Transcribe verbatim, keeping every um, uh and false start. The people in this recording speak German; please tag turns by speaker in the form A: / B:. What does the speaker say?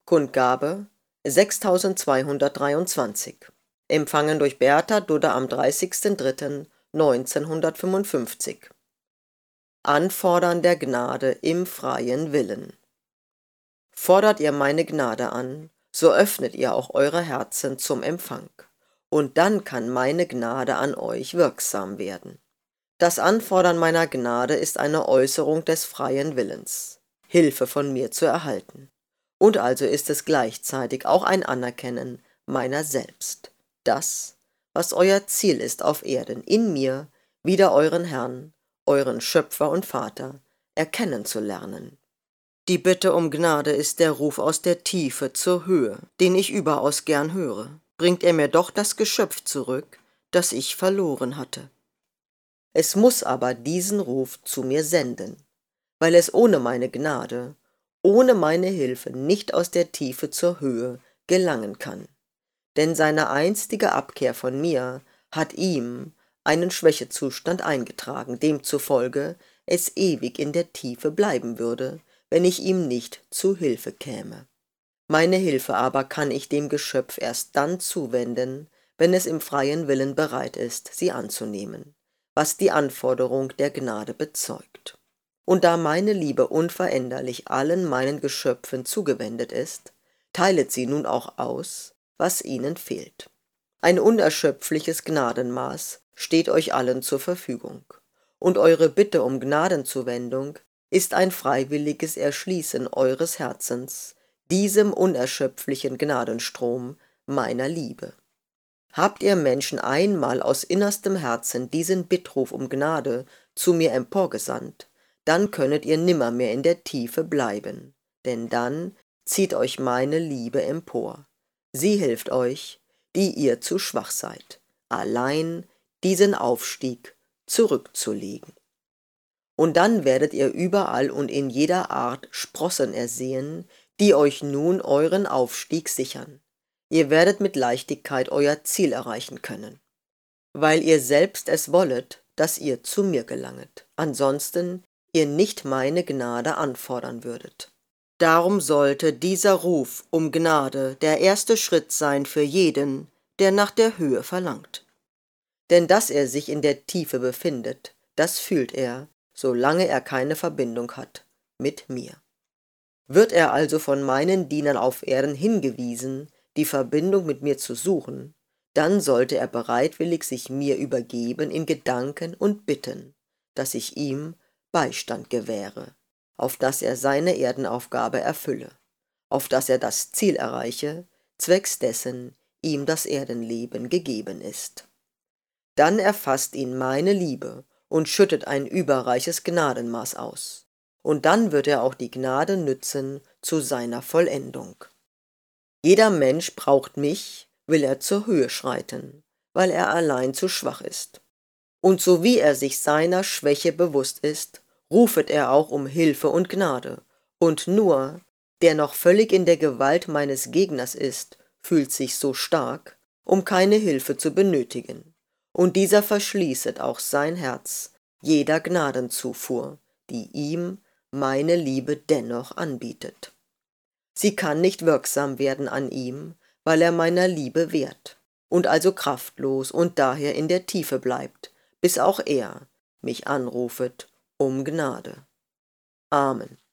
A: Kundgabe sechstausendzweihundertdreiundzwanzig. Empfangen durch Bertha Dudder am dreißigsten dritten neunzehnhundertfünfundfünfzig. Anfordern der Gnade im freien Willen. Fordert ihr meine Gnade an, so öffnet ihr auch eure Herzen zum Empfang, und dann kann meine Gnade an euch wirksam werden. Das Anfordern meiner Gnade ist eine Äußerung des freien Willens, Hilfe von mir zu erhalten. Und also ist es gleichzeitig auch ein Anerkennen meiner selbst, das, was euer Ziel ist auf Erden, in mir wieder euren Herrn, euren Schöpfer und Vater, erkennen zu lernen. Die Bitte um Gnade ist der Ruf aus der Tiefe zur Höhe, den ich überaus gern höre. Bringt er mir doch das Geschöpf zurück, das ich verloren hatte. Es muss aber diesen Ruf zu mir senden, weil es ohne meine Gnade, ohne meine Hilfe nicht aus der Tiefe zur Höhe gelangen kann. Denn seine einstige Abkehr von mir hat ihm einen Schwächezustand eingetragen, demzufolge es ewig in der Tiefe bleiben würde, wenn ich ihm nicht zu Hilfe käme. Meine Hilfe aber kann ich dem Geschöpf erst dann zuwenden, wenn es im freien Willen bereit ist, sie anzunehmen, was die Anforderung der Gnade bezeugt. Und da meine Liebe unveränderlich allen meinen Geschöpfen zugewendet ist, teilet sie nun auch aus, was ihnen fehlt. Ein unerschöpfliches Gnadenmaß steht euch allen zur Verfügung, und eure Bitte um Gnadenzuwendung ist ein freiwilliges Erschließen eures Herzens, diesem unerschöpflichen Gnadenstrom meiner Liebe. Habt ihr Menschen einmal aus innerstem Herzen diesen Bittruf um Gnade zu mir emporgesandt, dann könnet ihr nimmermehr in der Tiefe bleiben, denn dann zieht euch meine Liebe empor. Sie hilft euch, die ihr zu schwach seid, allein diesen Aufstieg zurückzulegen. Und dann werdet ihr überall und in jeder Art Sprossen ersehen, die euch nun euren Aufstieg sichern. Ihr werdet mit Leichtigkeit euer Ziel erreichen können, weil ihr selbst es wollet, dass ihr zu mir gelanget, ansonsten ihr nicht meine Gnade anfordern würdet. Darum sollte dieser Ruf um Gnade der erste Schritt sein für jeden, der nach der Höhe verlangt. Denn dass er sich in der Tiefe befindet, das fühlt er, solange er keine Verbindung hat mit mir. Wird er also von meinen Dienern auf Erden hingewiesen, die Verbindung mit mir zu suchen, dann sollte er bereitwillig sich mir übergeben in Gedanken und Bitten, dass ich ihm Beistand gewähre, auf dass er seine Erdenaufgabe erfülle, auf dass er das Ziel erreiche, zwecks dessen ihm das Erdenleben gegeben ist. Dann erfasst ihn meine Liebe und schüttet ein überreiches Gnadenmaß aus, und dann wird er auch die Gnade nützen zu seiner Vollendung. Jeder Mensch braucht mich, will er zur Höhe schreiten, weil er allein zu schwach ist. Und so wie er sich seiner Schwäche bewusst ist, rufet er auch um Hilfe und Gnade, und nur, der noch völlig in der Gewalt meines Gegners ist, fühlt sich so stark, um keine Hilfe zu benötigen, und dieser verschließet auch sein Herz jeder Gnadenzufuhr, die ihm meine Liebe dennoch anbietet. Sie kann nicht wirksam werden an ihm, weil er meiner Liebe wehrt, und also kraftlos und daher in der Tiefe bleibt, bis auch er mich anrufet um Gnade. Amen.